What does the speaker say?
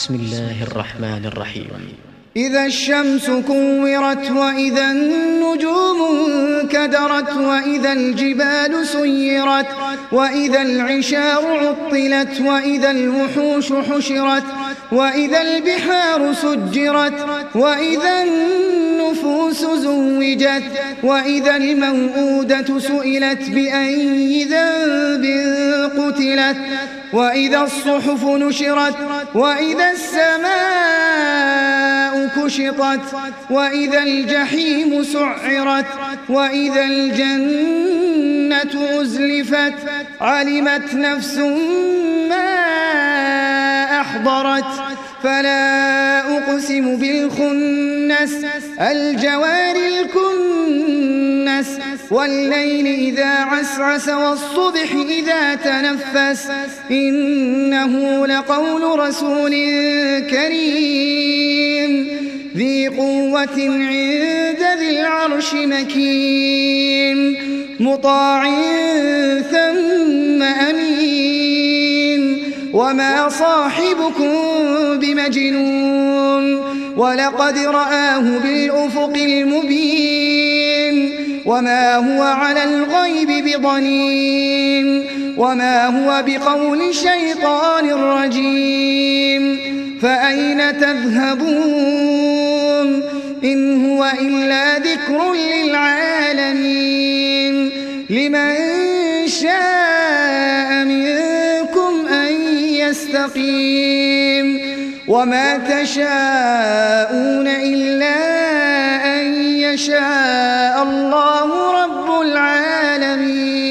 بسم الله الرحمن الرحيم. إذا الشمس كورت وإذا النجوم انكدرت وإذا الجبال سيرت وإذا العشار عطلت وإذا الوحوش حشرت وإذا البحار سجرت وإذا النفوس زوجت وإذا الموءودة سئلت بأي ذنب قتلت وإذا الصحف نشرت وإذا السماء كشطت وإذا الجحيم سعرت وإذا الجنة أزلفت علمت نفس ما أحضرت فلا أقسم بالخنس الجوار الكنس والليل إذا عسعس والصبح إذا تنفس إنه لقول رسول كريم ذي قوة عند ذي العرش مكين مطاع ثم أمين وما صاحبكم بمجنون ولقد رآه بالأفق المبين وما هو على الغيب بضنين وما هو بقول شيطان رجيم فأين تذهبون إن هو إلا ذكر للعالمين لمن شاء منكم أن يستقيم وما تشاءون إلا أن يشاء الله رب العالمين.